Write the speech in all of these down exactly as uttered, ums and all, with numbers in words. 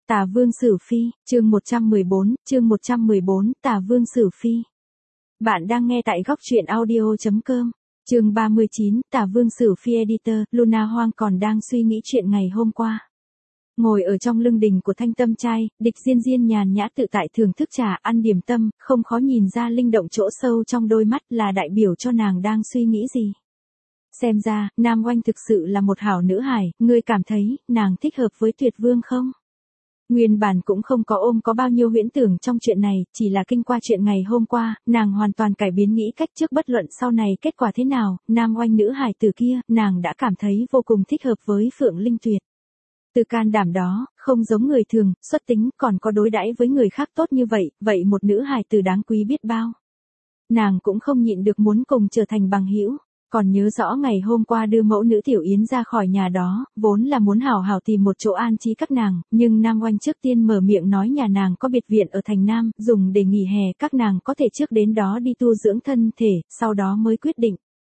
Tả Vương Sử Phi, chương một trăm mười bốn, chương một trăm mười bốn, Tả Vương Sử Phi. Bạn đang nghe tại góc truyện audio chấm com. Chương ba mươi chín, Tả Vương Sử Phi Editor, Luna Hoang còn đang suy nghĩ chuyện ngày hôm qua. Ngồi ở trong lưng đình của Thanh Tâm Trai, Địch Diên Diên nhàn nhã tự tại thưởng thức trà ăn điểm tâm, không khó nhìn ra linh động chỗ sâu trong đôi mắt là đại biểu cho nàng đang suy nghĩ gì. Xem ra, Nam Oanh thực sự là một hảo nữ hài, ngươi cảm thấy, nàng thích hợp với Tuyệt Vương không? Nguyên bản cũng không có ôm có bao nhiêu huyễn tưởng trong chuyện này, chỉ là kinh qua chuyện ngày hôm qua, nàng hoàn toàn cải biến nghĩ cách trước bất luận sau này kết quả thế nào, Nam Oanh nữ hài tử kia, nàng đã cảm thấy vô cùng thích hợp với Phượng Linh Tuyệt. Từ can đảm đó, không giống người thường, xuất tính, còn có đối đãi với người khác tốt như vậy, vậy một nữ hài tử đáng quý biết bao. Nàng cũng không nhịn được muốn cùng trở thành bằng hữu. Còn nhớ rõ ngày hôm qua đưa mẫu nữ Tiểu Yến ra khỏi nhà đó, vốn là muốn hảo hảo tìm một chỗ an trí các nàng, nhưng Nam Oanh trước tiên mở miệng nói nhà nàng có biệt viện ở thành Nam, dùng để nghỉ hè các nàng có thể trước đến đó đi tu dưỡng thân thể, sau đó mới quyết định.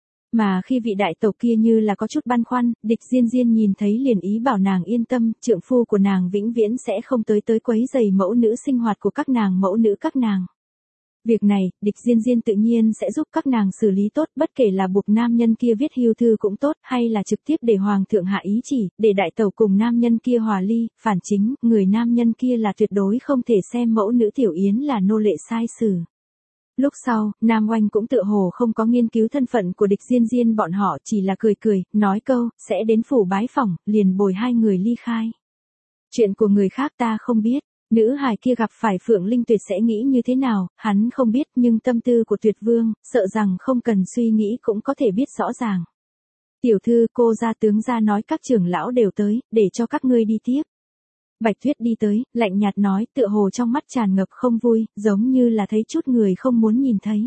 Mà khi vị đại tẩu kia như là có chút băn khoăn, Địch Diên Diên nhìn thấy liền ý bảo nàng yên tâm, trượng phu của nàng vĩnh viễn sẽ không tới tới quấy rầy mẫu nữ sinh hoạt của các nàng mẫu nữ các nàng. Việc này, Địch Diên Diên tự nhiên sẽ giúp các nàng xử lý tốt, bất kể là buộc nam nhân kia viết hưu thư cũng tốt, hay là trực tiếp để hoàng thượng hạ ý chỉ, để đại tẩu cùng nam nhân kia hòa ly, phản chính, người nam nhân kia là tuyệt đối không thể xem mẫu nữ Tiểu Yến là nô lệ sai xử. Lúc sau, Nam Oanh cũng tựa hồ không có nghiên cứu thân phận của Địch Diên Diên bọn họ, chỉ là cười cười, nói câu, sẽ đến phủ bái phỏng, liền bồi hai người ly khai. Chuyện của người khác ta không biết. Nữ hài kia gặp phải Phượng Linh Tuyệt sẽ nghĩ như thế nào, hắn không biết, nhưng tâm tư của Tuyệt Vương, sợ rằng không cần suy nghĩ cũng có thể biết rõ ràng. Tiểu thư, cô gia tướng gia nói các trưởng lão đều tới, để cho các ngươi đi tiếp. Bạch Tuyết đi tới, lạnh nhạt nói, tựa hồ trong mắt tràn ngập không vui, giống như là thấy chút người không muốn nhìn thấy.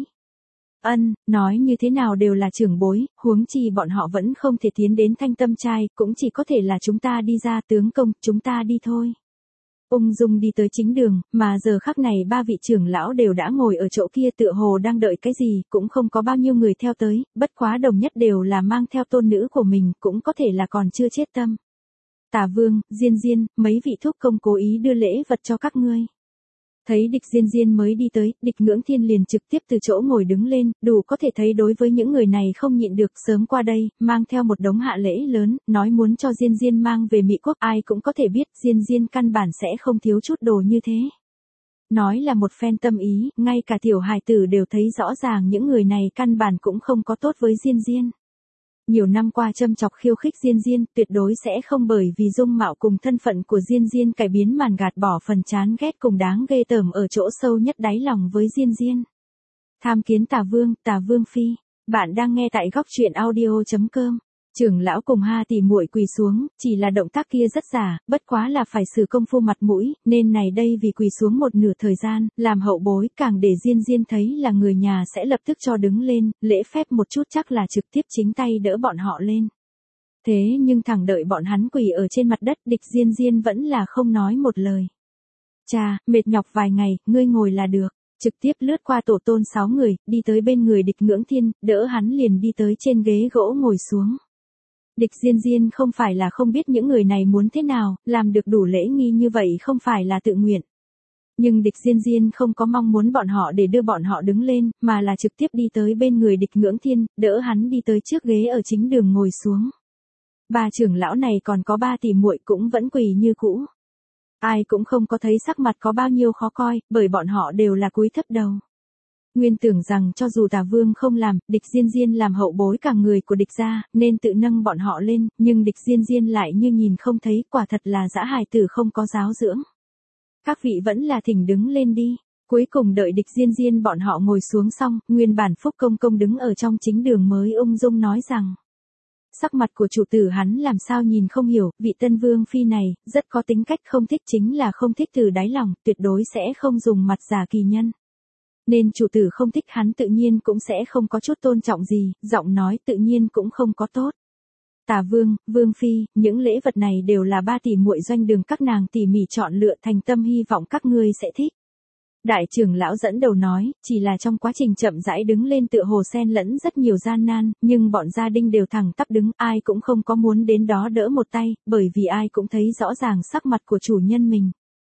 Ân, nói như thế nào đều là trưởng bối, huống chi bọn họ vẫn không thể tiến đến Thanh Tâm Trai, cũng chỉ có thể là chúng ta đi ra tướng công, chúng ta đi thôi. Ung dung đi tới chính đường, mà giờ khắc này ba vị trưởng lão đều đã ngồi ở chỗ kia tựa hồ đang đợi cái gì, cũng không có bao nhiêu người theo tới, bất quá đồng nhất đều là mang theo tôn nữ của mình, cũng có thể là còn chưa chết tâm. Tả Vương, Diên Diên, mấy vị thúc công cố ý đưa lễ vật cho các ngươi. Thấy Địch Diên Diên mới đi tới, Địch Ngưỡng Thiên liền trực tiếp từ chỗ ngồi đứng lên, đủ có thể thấy đối với những người này không nhịn được sớm qua đây, mang theo một đống hạ lễ lớn, nói muốn cho Diên Diên mang về Mỹ Quốc, ai cũng có thể biết Diên Diên căn bản sẽ không thiếu chút đồ như thế. Nói là một phen tâm ý, ngay cả tiểu hài tử đều thấy rõ ràng những người này căn bản cũng không có tốt với Diên Diên. Nhiều năm qua châm chọc khiêu khích Diên Diên, tuyệt đối sẽ không bởi vì dung mạo cùng thân phận của Diên Diên cải biến màn gạt bỏ phần chán ghét cùng đáng ghê tởm ở chỗ sâu nhất đáy lòng với Diên Diên. Tham kiến Tả Vương, Tả Vương Phi, bạn đang nghe tại góc truyện audio chấm com. Trưởng lão cùng ha tỉ muội quỳ xuống, chỉ là động tác kia rất giả, bất quá là phải sử công phu mặt mũi, nên này đây vì quỳ xuống một nửa thời gian, làm hậu bối, càng để Diên Diên thấy là người nhà sẽ lập tức cho đứng lên, lễ phép một chút chắc là trực tiếp chính tay đỡ bọn họ lên. Thế nhưng thẳng đợi bọn hắn quỳ ở trên mặt đất, Địch Diên Diên vẫn là không nói một lời. Chà, mệt nhọc vài ngày, ngươi ngồi là được. Trực tiếp lướt qua tổ tôn sáu người, đi tới bên người Địch Ngưỡng Thiên, đỡ hắn liền đi tới trên ghế gỗ ngồi xuống. Địch Diên Diên không phải là không biết những người này muốn thế nào, làm được đủ lễ nghi như vậy không phải là tự nguyện. Nhưng Địch Diên Diên không có mong muốn bọn họ để đưa bọn họ đứng lên, mà là trực tiếp đi tới bên người Địch Ngưỡng Thiên, đỡ hắn đi tới trước ghế ở chính đường ngồi xuống. Ba trưởng lão này còn có ba tỷ muội cũng vẫn quỳ như cũ. Ai cũng không có thấy sắc mặt có bao nhiêu khó coi, bởi bọn họ đều là cúi thấp đầu. Nguyên tưởng rằng cho dù Tả Vương không làm, Địch Diên Diên làm hậu bối cả người của địch gia, nên tự nâng bọn họ lên, nhưng Địch Diên Diên lại như nhìn không thấy, quả thật là dã hài tử không có giáo dưỡng. Các vị vẫn là thỉnh đứng lên đi. Cuối cùng đợi Địch Diên Diên bọn họ ngồi xuống xong, nguyên bản Phúc Công Công đứng ở trong chính đường mới ung dung nói rằng. Sắc mặt của chủ tử hắn làm sao nhìn không hiểu, vị tân vương phi này, rất có tính cách không thích chính là không thích từ đáy lòng, tuyệt đối sẽ không dùng mặt giả kỳ nhân. Nên chủ tử không thích hắn tự nhiên cũng sẽ không có chút tôn trọng gì, giọng nói tự nhiên cũng không có tốt. Tả Vương, Vương Phi, những lễ vật này đều là ba tỷ muội doanh đường các nàng tỉ mỉ chọn lựa thành tâm hy vọng các ngươi sẽ thích. Đại trưởng lão dẫn đầu nói, chỉ là trong quá trình chậm rãi đứng lên tựa hồ xen lẫn rất nhiều gian nan, nhưng bọn gia đình đều thẳng tắp đứng, ai cũng không có muốn đến đó đỡ một tay, bởi vì ai cũng thấy rõ ràng sắc mặt của chủ nhân mình.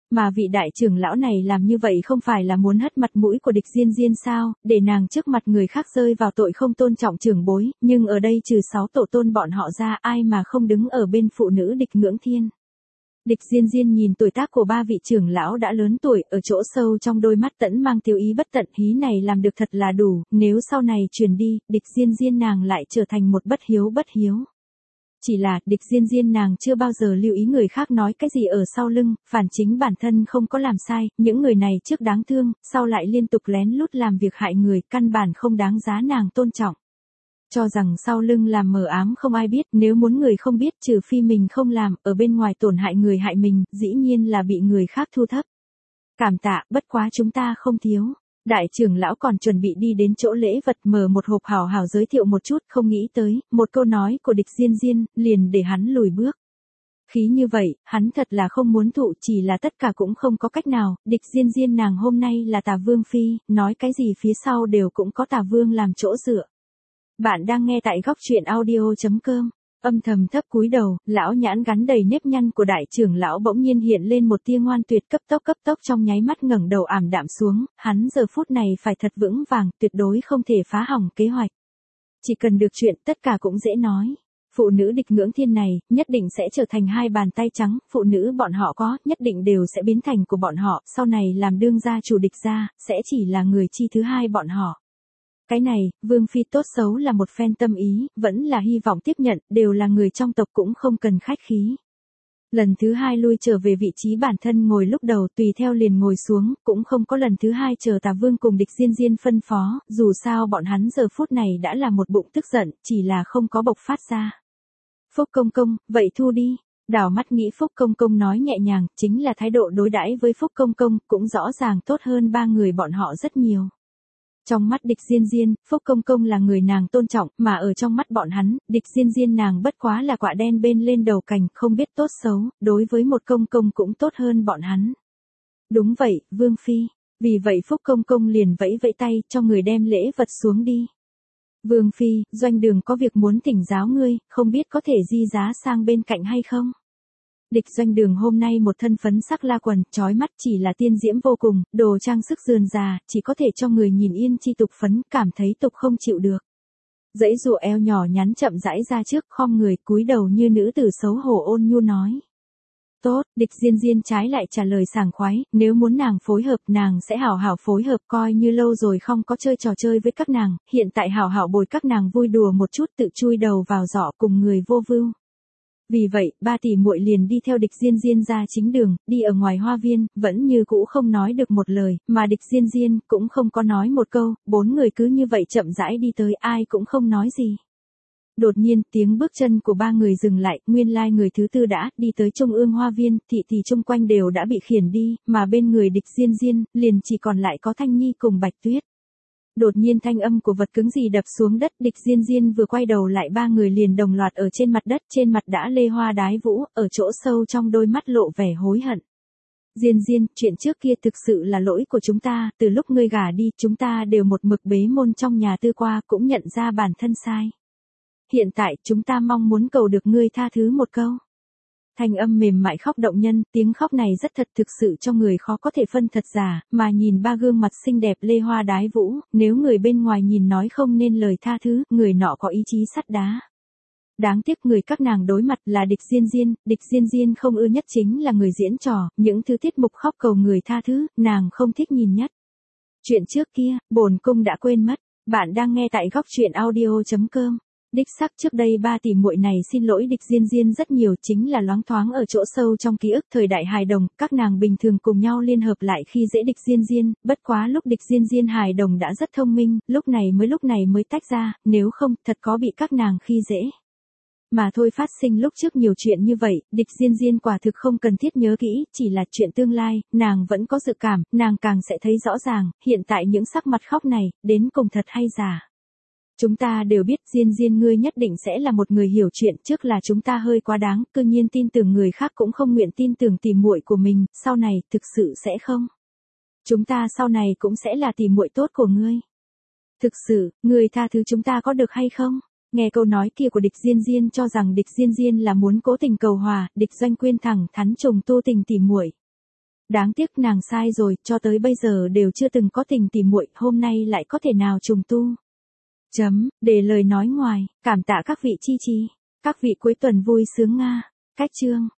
Mà vị đại trưởng lão này làm như vậy không phải là muốn hất mặt mũi của địch Diên Diên sao, để nàng trước mặt người khác rơi vào tội không tôn trọng trưởng bối, nhưng ở đây trừ sáu tổ tôn bọn họ ra ai mà không đứng ở bên phụ nữ địch ngưỡng thiên. Địch Diên Diên nhìn tuổi tác của ba vị trưởng lão đã lớn tuổi, ở chỗ sâu trong đôi mắt tẫn mang tiêu ý bất tận, hí này làm được thật là đủ, nếu sau này truyền đi, địch Diên Diên nàng lại trở thành một bất hiếu bất hiếu. Chỉ là, địch Diên Diên nàng chưa bao giờ lưu ý người khác nói cái gì ở sau lưng, phản chính bản thân không có làm sai, những người này trước đáng thương, sau lại liên tục lén lút làm việc hại người, căn bản không đáng giá nàng tôn trọng. Cho rằng sau lưng làm mờ ám không ai biết, nếu muốn người không biết trừ phi mình không làm, ở bên ngoài tổn hại người hại mình, dĩ nhiên là bị người khác thu thấp. Cảm tạ, bất quá chúng ta không thiếu. Đại trưởng lão còn chuẩn bị đi đến chỗ lễ vật mở một hộp hào hào giới thiệu một chút, không nghĩ tới, một câu nói của địch Diên Diên, liền để hắn lùi bước. Khí như vậy, hắn thật là không muốn thụ, chỉ là tất cả cũng không có cách nào, địch Diên Diên nàng hôm nay là Tà Vương Phi, nói cái gì phía sau đều cũng có Tà Vương làm chỗ dựa. Bạn đang nghe tại góc truyện audio chấm com. Âm thầm thấp cúi đầu, lão nhãn gắn đầy nếp nhăn của đại trưởng lão bỗng nhiên hiện lên một tia ngoan tuyệt, cấp tốc cấp tốc trong nháy mắt ngẩng đầu ảm đạm xuống, hắn giờ phút này phải thật vững vàng, tuyệt đối không thể phá hỏng kế hoạch. Chỉ cần được chuyện, tất cả cũng dễ nói. Phụ nữ địch ngưỡng thiên này, nhất định sẽ trở thành hai bàn tay trắng, phụ nữ bọn họ có, nhất định đều sẽ biến thành của bọn họ, sau này làm đương gia chủ địch gia, sẽ chỉ là người chi thứ hai bọn họ. Cái này, Vương Phi tốt xấu là một phen tâm ý, vẫn là hy vọng tiếp nhận, đều là người trong tộc cũng không cần khách khí. Lần thứ hai lui trở về vị trí bản thân ngồi lúc đầu tùy theo liền ngồi xuống, cũng không có lần thứ hai chờ Tà Vương cùng địch Diên Diên phân phó, dù sao bọn hắn giờ phút này đã là một bụng tức giận, chỉ là không có bộc phát ra. Phúc công công, vậy thu đi. Đảo mắt nghĩ Phúc công công nói nhẹ nhàng, chính là thái độ đối đãi với Phúc công công, cũng rõ ràng tốt hơn ba người bọn họ rất nhiều. Trong mắt địch Diên Diên, Phúc công công là người nàng tôn trọng, mà ở trong mắt bọn hắn, địch Diên Diên nàng bất quá là quạ đen bên lên đầu cành, không biết tốt xấu, đối với một công công cũng tốt hơn bọn hắn. Đúng vậy, Vương Phi. Vì vậy Phúc công công liền vẫy vẫy tay, cho người đem lễ vật xuống đi. Vương Phi, doanh đường có việc muốn thỉnh giáo ngươi, không biết có thể di giá sang bên cạnh hay không? Địch doanh đường hôm nay một thân phấn sắc la quần, trói mắt chỉ là tiên diễm vô cùng, đồ trang sức rườm rà, chỉ có thể cho người nhìn yên chi tục phấn, cảm thấy tục không chịu được. Dãy dụa eo nhỏ nhắn chậm rãi ra trước, khom người, cúi đầu như nữ tử xấu hổ ôn nhu nói. Tốt, địch Diên Diên trái lại trả lời sảng khoái, nếu muốn nàng phối hợp nàng sẽ hảo hảo phối hợp, coi như lâu rồi không có chơi trò chơi với các nàng, hiện tại hảo hảo bồi các nàng vui đùa một chút tự chui đầu vào giỏ cùng người vô vưu. Vì vậy, ba tỷ muội liền đi theo địch Diên Diên ra chính đường, đi ở ngoài hoa viên, vẫn như cũ không nói được một lời, mà địch Diên Diên cũng không có nói một câu, bốn người cứ như vậy chậm rãi đi tới ai cũng không nói gì. Đột nhiên, tiếng bước chân của ba người dừng lại, nguyên lai người thứ tư đã đi tới trung ương hoa viên, thị thị chung quanh đều đã bị khiển đi, mà bên người địch Diên Diên, liền chỉ còn lại có Thanh Nhi cùng Bạch Tuyết. Đột nhiên thanh âm của vật cứng gì đập xuống đất, địch Diên Diên vừa quay đầu lại ba người liền đồng loạt ở trên mặt đất, trên mặt đã lê hoa đái vũ, ở chỗ sâu trong đôi mắt lộ vẻ hối hận. Diên Diên, chuyện trước kia thực sự là lỗi của chúng ta, từ lúc ngươi gả đi, chúng ta đều một mực bế môn trong nhà tư qua, cũng nhận ra bản thân sai. Hiện tại, chúng ta mong muốn cầu được ngươi tha thứ một câu. Thanh âm mềm mại khóc động nhân, tiếng khóc này rất thật thực sự cho người khó có thể phân thật giả, mà nhìn ba gương mặt xinh đẹp lê hoa đái vũ, nếu người bên ngoài nhìn nói không nên lời tha thứ, người nọ có ý chí sắt đá. Đáng tiếc người các nàng đối mặt là địch Diên Diên, địch Diên Diên không ưa nhất chính là người diễn trò, những thứ tiết mục khóc cầu người tha thứ, nàng không thích nhìn nhất. Chuyện trước kia, bổn cung đã quên mất, bạn đang nghe tại góc truyện audio chấm com. Đích xác trước đây ba tỷ muội này xin lỗi địch Diên Diên rất nhiều, chính là loáng thoáng ở chỗ sâu trong ký ức thời đại hài đồng, các nàng bình thường cùng nhau liên hợp lại khi dễ địch Diên Diên, bất quá lúc địch Diên Diên hài đồng đã rất thông minh, lúc này mới lúc này mới tách ra, nếu không, thật có bị các nàng khi dễ. Mà thôi phát sinh lúc trước nhiều chuyện như vậy, địch Diên Diên quả thực không cần thiết nhớ kỹ, chỉ là chuyện tương lai, nàng vẫn có dự cảm, nàng càng sẽ thấy rõ ràng, hiện tại những sắc mặt khóc này, đến cùng thật hay giả. Chúng ta đều biết Diên Diên ngươi nhất định sẽ là một người hiểu chuyện, trước là chúng ta hơi quá đáng, cư nhiên tin tưởng người khác cũng không nguyện tin tưởng tỷ muội của mình, sau này, thực sự sẽ không. Chúng ta sau này cũng sẽ là tỷ muội tốt của ngươi. Thực sự, ngươi tha thứ chúng ta có được hay không? Nghe câu nói kia của địch Diên Diên cho rằng địch Diên Diên là muốn cố tình cầu hòa, địch Doanh Quyên thẳng thắn trùng tu tình tỷ muội. Đáng tiếc nàng sai rồi, cho tới bây giờ đều chưa từng có tình tỉ muội, hôm nay lại có thể nào trùng tu. Chấm, để lời nói ngoài, cảm tạ các vị chi chi. Các vị cuối tuần vui sướng Nga. Cách chương.